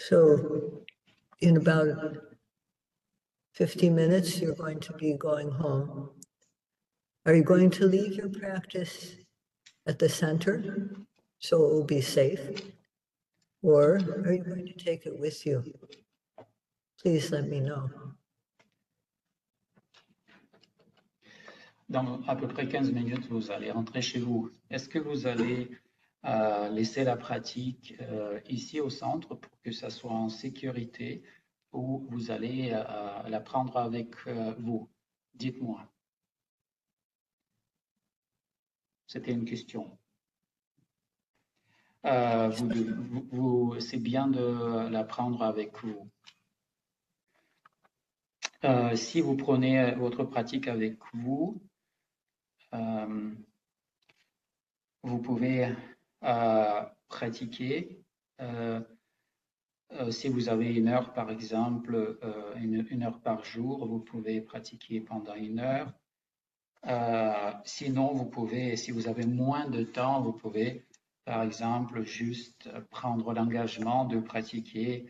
So in about 50 minutes, you're going to be going home. Are you going to leave your practice at the center so it will be safe? Or are you going to take it with you? Please let me know. Dans à peu près 15 minutes, vous allez rentrer chez vous. Est-ce que vous allez laisser la pratique ici au centre pour que ça soit en sécurité ou vous allez la prendre avec vous? Dites-moi. C'était une question. C'est bien de la prendre avec vous. Si vous prenez votre pratique avec vous, vous pouvez pratiquer. Si vous avez une heure, par exemple, une heure par jour, vous pouvez pratiquer pendant une heure. Sinon, vous pouvez, si vous avez moins de temps, vous pouvez, par exemple, juste prendre l'engagement de pratiquer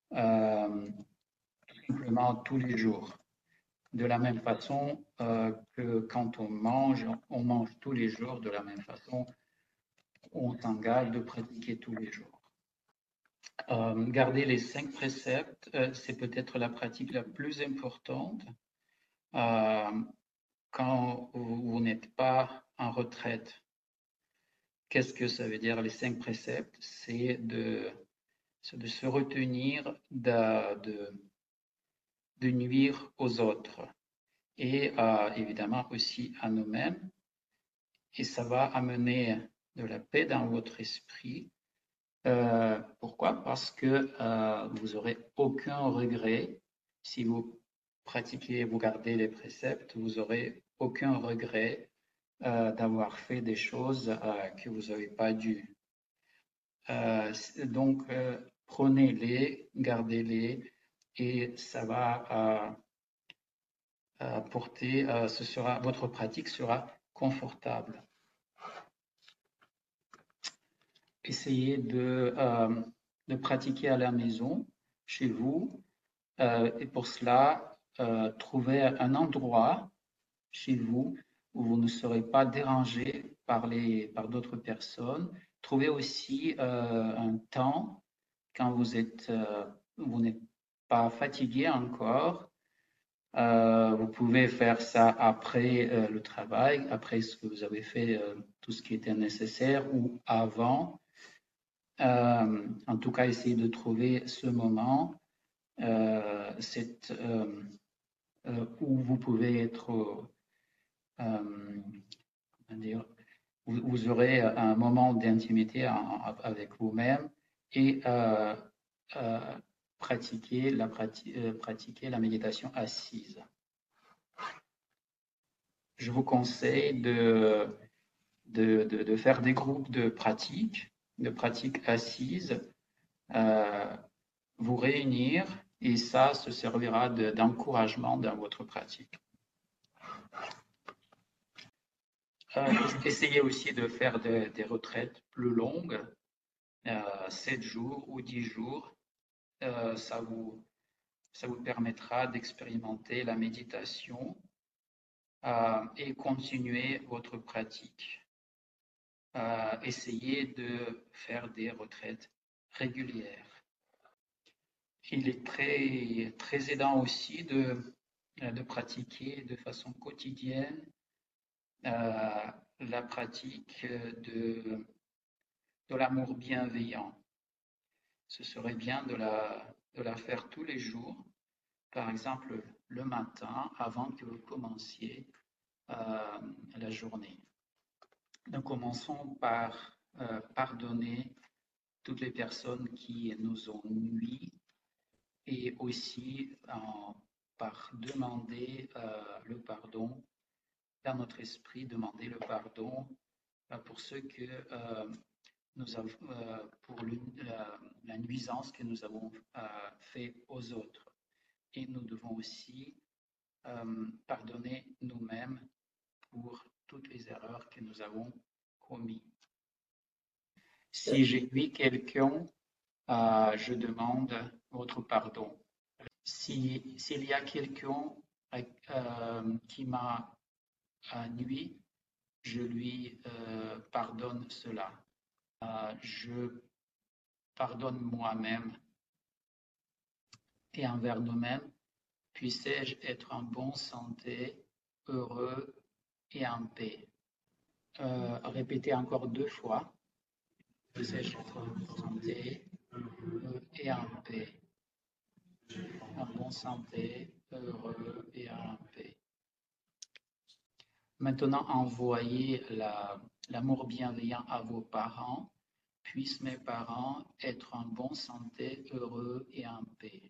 simplement tous les jours. De la même façon que quand on mange tous les jours de la même façon, on s'engage de pratiquer tous les jours. Garder les 5 préceptes, c'est peut-être la pratique la plus importante quand vous n'êtes pas en retraite. Qu'est-ce que ça veut dire les 5 préceptes? C'est de se retenir de nuire aux autres et évidemment aussi à nous-mêmes. Et ça va amener de la paix dans votre esprit. Pourquoi? Parce que vous n'aurez aucun regret. Si vous pratiquez, vous gardez les préceptes, vous n'aurez aucun regret d'avoir fait des choses que vous n'avez pas dû. Donc, prenez-les, gardez-les et ça va apporter, votre pratique sera confortable. Essayez de pratiquer à la maison, chez vous, et pour cela, trouvez un endroit chez vous où vous ne serez pas dérangé par d'autres personnes. Trouvez aussi un temps quand vous n'êtes pas fatigué encore. Vous pouvez faire ça après le travail, après ce que vous avez fait, tout ce qui était nécessaire ou avant. En tout cas, essayez de trouver ce moment où vous pouvez être, vous aurez un moment d'intimité avec vous-même et pratiquer la méditation assise. Je vous conseille de faire des groupes de pratique assise, vous réunir et ça se servira d'encouragement dans votre pratique. Essayez aussi de faire des retraites plus longues, 7 jours ou 10 jours. Ça vous permettra d'expérimenter la méditation et continuer votre pratique. Essayez de faire des retraites régulières. Il est très, très aidant aussi de pratiquer de façon quotidienne la pratique de l'amour bienveillant. Ce serait bien de la faire tous les jours, par exemple le matin avant que vous commenciez la journée. Donc commençons par pardonner toutes les personnes qui nous ont nui et aussi par demander le pardon dans notre esprit, demander le pardon pour ce que nous avons, pour la nuisance que nous avons fait aux autres. Et nous devons aussi pardonner nous-mêmes pour toutes les erreurs que nous avons commises. Si j'ai nui quelqu'un, je demande votre pardon. S'il y a quelqu'un qui m'a nui, je lui pardonne cela. Je pardonne moi-même et envers nous-mêmes, puissais-je être en bonne santé, heureux et en paix. Répétez encore 2 fois. Puissais-je être en bonne santé, heureux et en paix. En bonne santé, heureux et en paix. Maintenant, envoyez l'amour bienveillant à vos parents. Puissent mes parents être en bonne santé, heureux et en paix.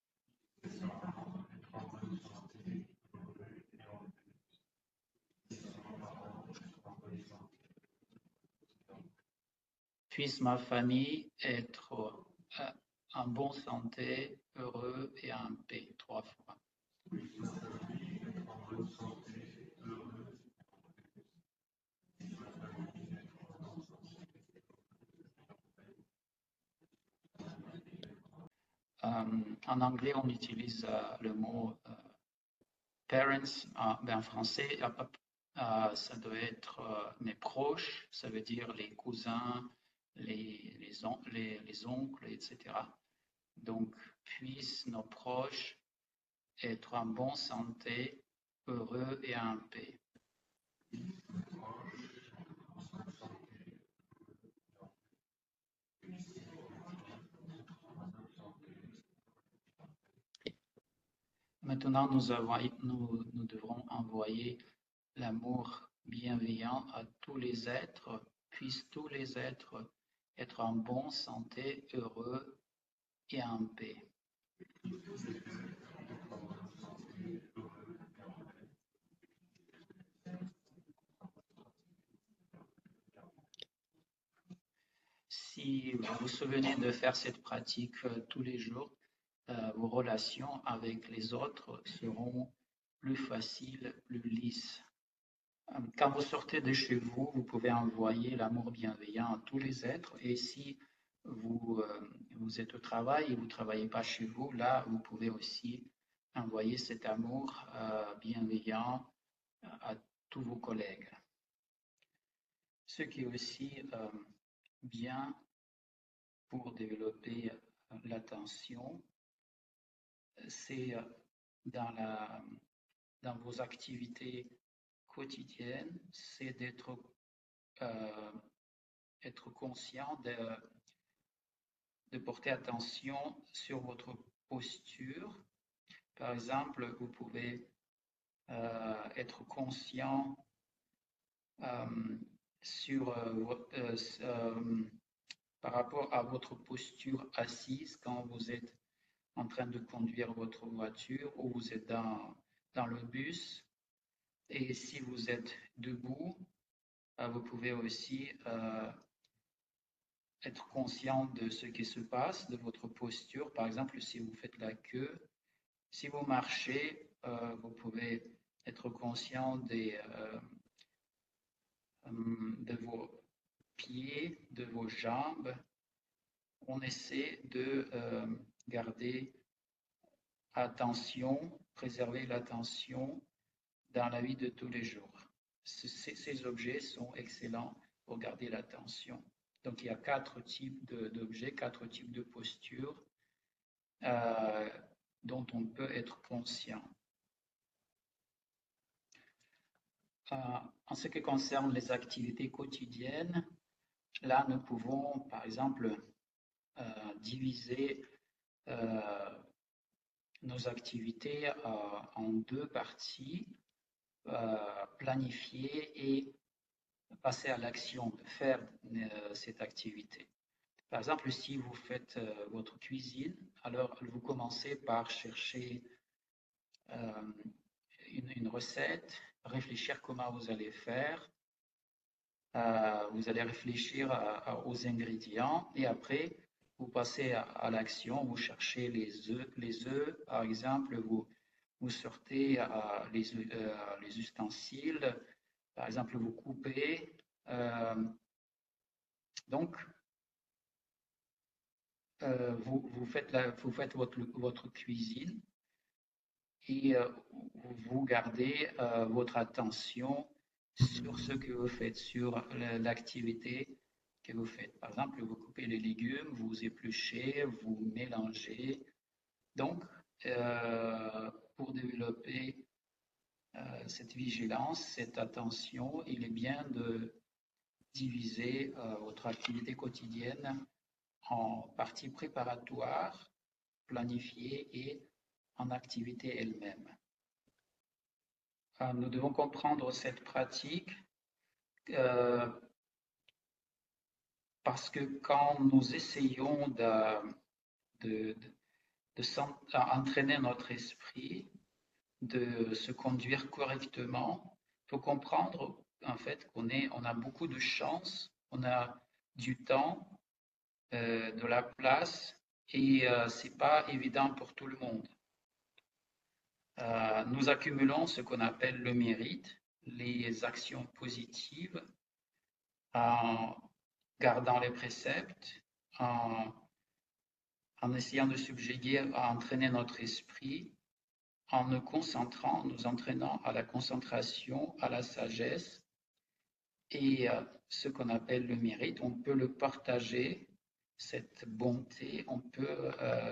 Puisse ma famille être en bonne santé, heureux et en paix. 3 fois. En anglais, on utilise le mot parents. En français, ça doit être mes proches, ça veut dire les cousins, les oncles, etc. Donc, puissent nos proches être en bonne santé, heureux et en paix. Maintenant, nous devrons envoyer l'amour bienveillant à tous les êtres. Puissent tous les êtres être en bonne santé, heureux et en paix. Si vous vous souvenez de faire cette pratique tous les jours, vos relations avec les autres seront plus faciles, plus lisses. Quand vous sortez de chez vous, vous pouvez envoyer l'amour bienveillant à tous les êtres. Et si vous êtes au travail et vous ne travaillez pas chez vous, là, vous pouvez aussi envoyer cet amour bienveillant à tous vos collègues. Ce qui est aussi bien pour développer l'attention, c'est dans vos activités quotidiennes, c'est d'être être conscient de porter attention sur votre posture. Par exemple, vous pouvez être conscient par rapport à votre posture assise quand vous êtes en train de conduire votre voiture ou vous êtes dans le bus. Et si vous êtes debout, vous pouvez aussi être conscient de ce qui se passe, de votre posture. Par exemple, si vous faites la queue, si vous marchez, vous pouvez être conscient de vos pieds, de vos jambes. On essaie de garder attention, préserver l'attention dans la vie de tous les jours. Ces objets sont excellents pour garder l'attention. Donc, il y a 4 types d'objets, 4 types de postures dont on peut être conscient. En ce qui concerne les activités quotidiennes, là, nous pouvons, par exemple, diviser nos activités en 2 parties, planifier et passer à l'action, de faire cette activité. Par exemple, si vous faites votre cuisine, alors vous commencez par chercher une recette, réfléchir comment vous allez faire. Vous allez réfléchir aux ingrédients et après, vous passez à l'action, vous cherchez les œufs, par exemple, vous sortez les ustensiles, par exemple, vous coupez. Donc, vous faites votre cuisine et vous gardez votre attention sur ce que vous faites, sur l'activité que vous faites. Par exemple, vous coupez les légumes, vous épluchez, vous mélangez. Donc, pour développer cette vigilance, cette attention, il est bien de diviser votre activité quotidienne en parties préparatoires, planifiées et en activité elle-même. Nous devons comprendre cette pratique parce que quand nous essayons d'entraîner notre esprit, de se conduire correctement, il faut comprendre en fait on a beaucoup de chance, on a du temps, de la place et c'est pas évident pour tout le monde. Nous accumulons ce qu'on appelle le mérite, les actions positives, en gardant les préceptes, en essayant de subjuguer, à entraîner notre esprit, en nous entraînant à la concentration, à la sagesse et ce qu'on appelle le mérite. On peut le partager, cette bonté, on peut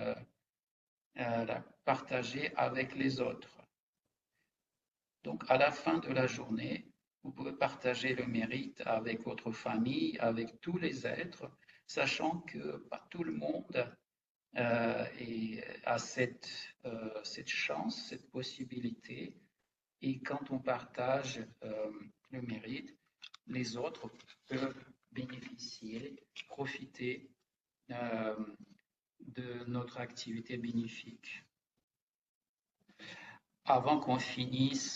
la partager avec les autres. Donc, à la fin de la journée, vous pouvez partager le mérite avec votre famille, avec tous les êtres, sachant que pas tout le monde a cette chance, cette possibilité. Et quand on partage le mérite, les autres peuvent bénéficier, profiter de notre activité bénéfique. Avant qu'on finisse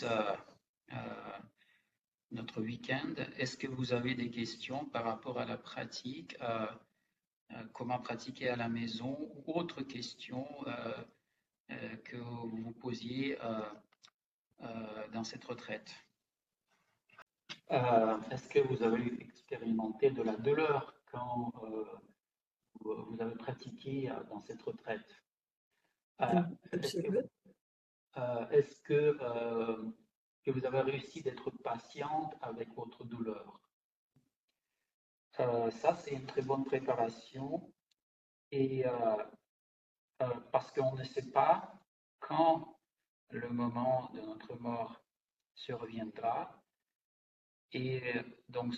notre week-end, est-ce que vous avez des questions par rapport à la pratique, comment pratiquer à la maison ou autres questions que vous vous posiez dans cette retraite? Est-ce que vous avez expérimenté de la douleur quand vous avez pratiqué dans cette retraite? Est-ce que vous avez réussi d'être patiente avec votre douleur? Ça, c'est une très bonne préparation et parce qu'on ne sait pas quand le moment de notre mort surviendra et donc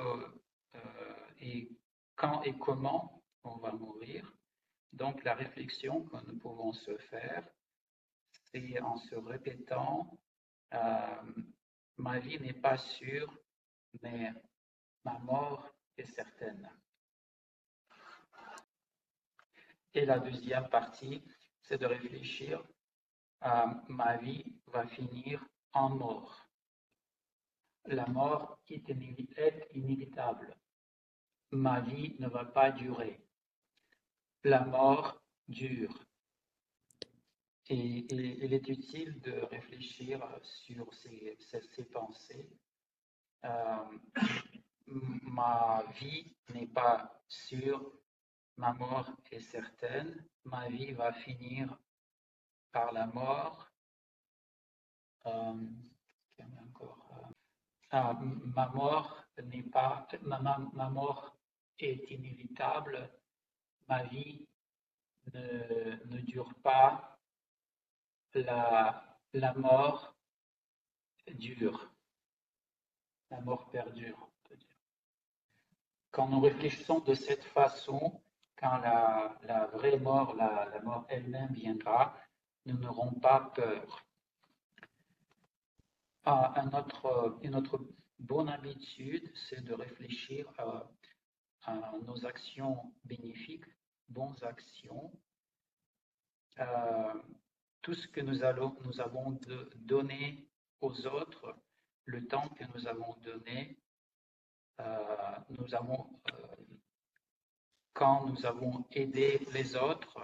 et quand et comment on va mourir. Donc la réflexion que nous pouvons se faire, c'est en se répétant ma vie n'est pas sûre, mais ma mort est certaine. Et la deuxième partie, c'est de réfléchir ma vie va finir en mort. La mort est inévitable. Ma vie ne va pas durer. La mort dure. Et il est utile de réfléchir sur ces pensées. Ma vie n'est pas sûre, ma mort est certaine, ma vie va finir par la mort. Ma mort n'est pas, ma mort est inévitable, ma vie ne dure pas, la mort dure, la mort perdure, on peut dire. Quand nous réfléchissons de cette façon, quand la vraie mort, la mort elle-même viendra, nous n'aurons pas peur. Une autre bonne habitude, c'est de réfléchir à nos actions bénéfiques, bonnes actions, tout ce que nous avons donné aux autres, le temps que nous avons donné, quand nous avons aidé les autres,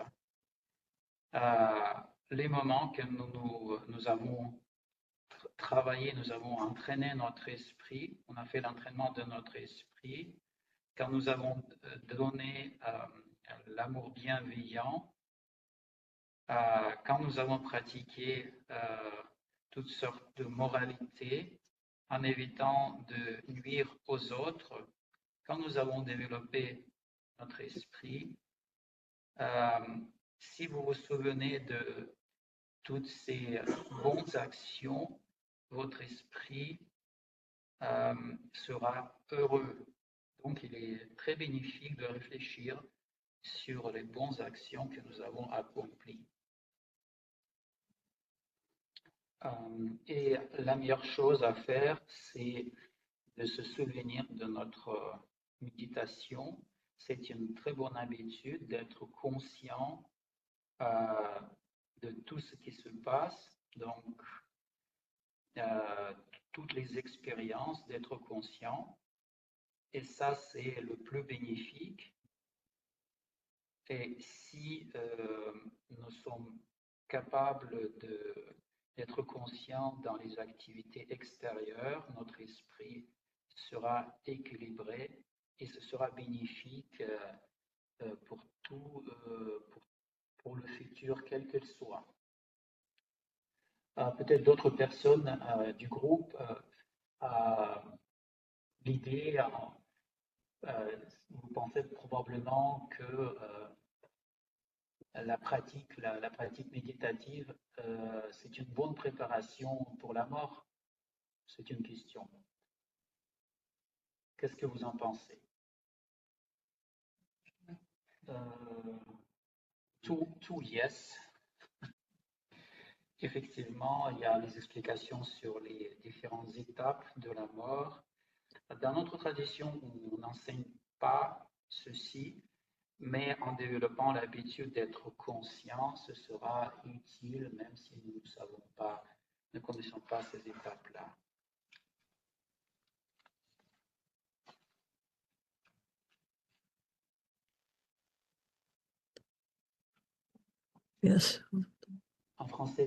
les moments que nous avons travaillé, nous avons entraîné notre esprit, on a fait l'entraînement de notre esprit, quand nous avons donné l'amour bienveillant, quand nous avons pratiqué toutes sortes de moralités en évitant de nuire aux autres, quand nous avons développé notre esprit, si vous vous souvenez de toutes ces bonnes actions, votre esprit sera heureux. Donc, il est très bénéfique de réfléchir sur les bonnes actions que nous avons accomplies. Et la meilleure chose à faire, c'est de se souvenir de notre méditation. C'est une très bonne habitude d'être conscient de tout ce qui se passe, donc toutes les expériences, d'être conscient. Et ça, c'est le plus bénéfique. Et si nous sommes capables d'être conscients dans les activités extérieures, notre esprit sera équilibré et ce sera bénéfique pour tout, pour le futur, quel qu'il soit. Peut-être d'autres personnes du groupe l'idée, vous pensez probablement que la pratique méditative, c'est une bonne préparation pour la mort? C'est une question. Qu'est-ce que vous en pensez? Tout yes. Effectivement, il y a les explications sur les différentes étapes de la mort. Dans notre tradition, on n'enseigne pas ceci, mais en développant l'habitude d'être conscient, ce sera utile, même si nous ne connaissons pas ces étapes-là. Yes. En français.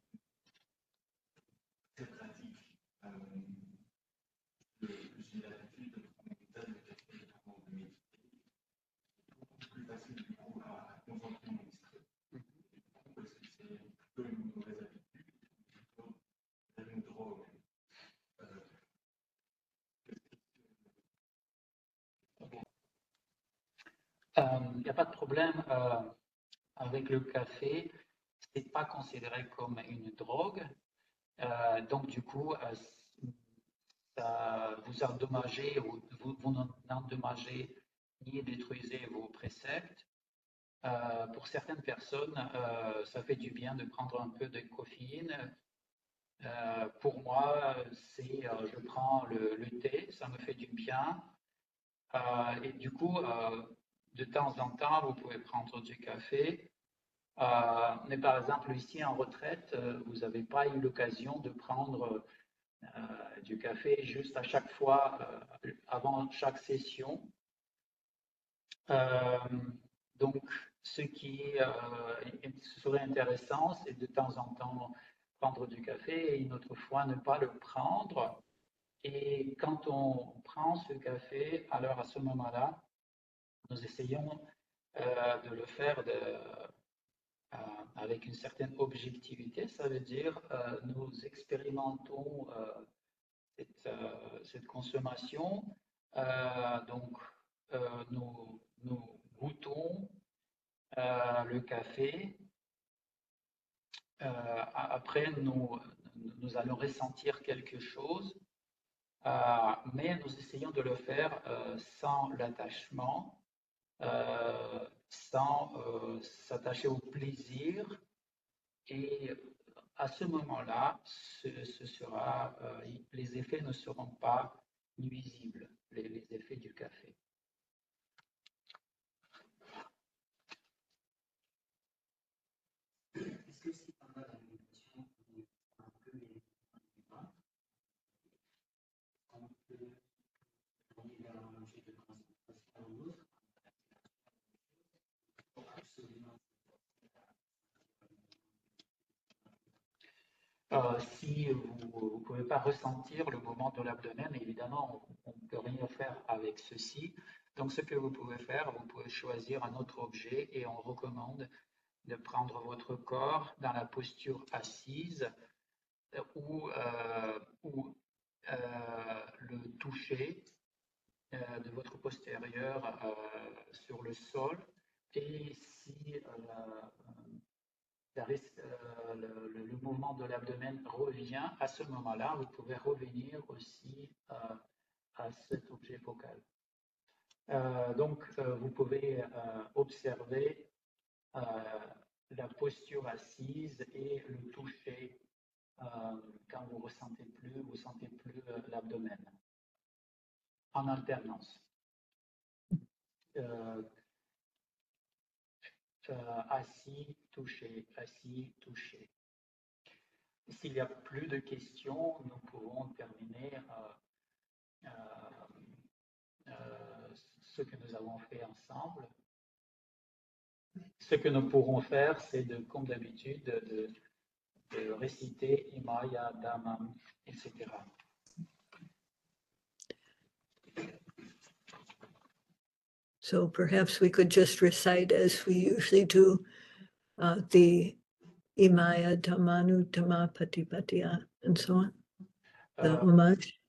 Il n'y a pas de problème avec le café, c'est pas considéré comme une drogue, donc du coup, ça vous endommagez ou vous n'endommagez ni détruisez vos préceptes. Pour certaines personnes, ça fait du bien de prendre un peu de caféine. Pour moi, je prends le thé, ça me fait du bien. Et du coup, de temps en temps, vous pouvez prendre du café. Mais par exemple, ici en retraite, vous n'avez pas eu l'occasion de prendre du café juste à chaque fois, avant chaque session. Donc, ce qui serait intéressant, c'est de temps en temps prendre du café et une autre fois ne pas le prendre. Et quand on prend ce café, alors à ce moment-là, nous essayons de le faire avec une certaine objectivité. Ça veut dire nous expérimentons cette consommation, donc nous goûtons le café. Après, nous allons ressentir quelque chose, mais nous essayons de le faire sans l'attachement, sans s'attacher au plaisir. Et à ce moment-là, les effets ne seront pas nuisibles, les effets du café. Est-ce que c'est pendant la méditation qu'on un peu les débats, on peut aller vers un objet de concentration ou l'autre, absolument. Si vous ne pouvez pas ressentir le mouvement de l'abdomen, évidemment, on ne peut rien faire avec ceci. Donc, ce que vous pouvez faire, vous pouvez choisir un autre objet et on recommande de prendre votre corps dans la posture assise ou le toucher de votre postérieur sur le sol. Et si le mouvement de l'abdomen revient, à ce moment-là, vous pouvez revenir aussi à cet objet focal. Donc, vous pouvez observer la posture assise et le toucher quand vous sentez plus l'abdomen, en alternance. Assis, touché, assis, touché. S'il n'y a plus de questions, nous pouvons terminer ce que nous avons fait ensemble. Ce que nous pourrons faire, c'est comme d'habitude, de réciter Imaya, Dhammam, etc. So perhaps we could just recite as we usually do the Imaya Dhammanu Dhamma Patipatiya and so on, the homage.